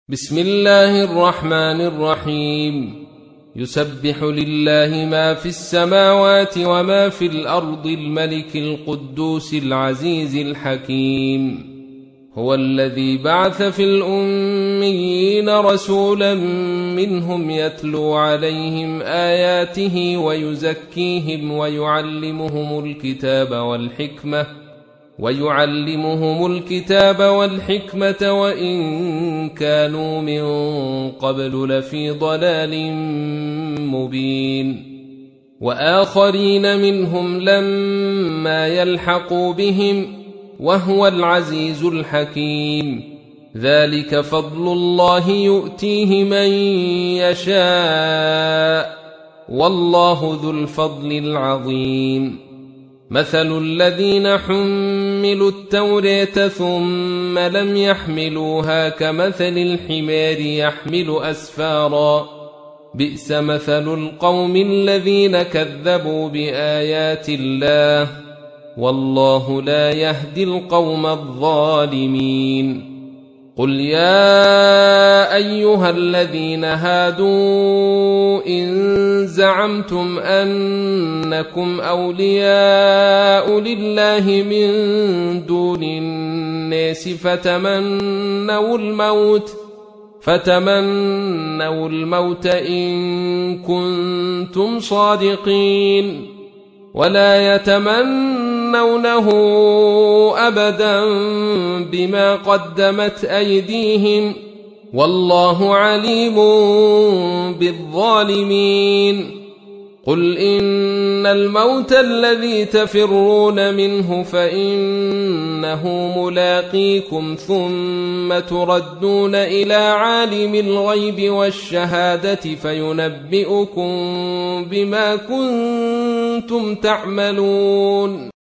بسم الله الرحمن الرحيم. يسبح لله ما في السماوات وما في الأرض الملك القدوس العزيز الحكيم. هو الذي بعث في الأميين رسولا منهم يتلو عليهم آياته ويزكيهم ويعلمهم الكتاب والحكمة وإن كانوا من قبل لفي ضلال مبين. وآخرين منهم لما يلحقوا بهم وهو العزيز الحكيم. ذلك فضل الله يؤتيه من يشاء والله ذو الفضل العظيم. مثل الذين حملوا التوراة ثم لم يحملوها كمثل الحمار يحمل أسفارا بئس مثل القوم الذين كذبوا بآيات الله والله لا يهدي القوم الظالمين. قل يا أيها الذين هادوا إن زعمتم أنكم أولياء لله من دون الناس فتمنوا الموت إن كنتم صادقين ولا يتمنونه أبدا بما قدمت أيديهم والله عليم بالظالمين. قل إن الموت الذي تفرون منه فإنه ملاقيكم ثم تردون إلى عالم الغيب والشهادة فينبئكم بما كنتم تعملون.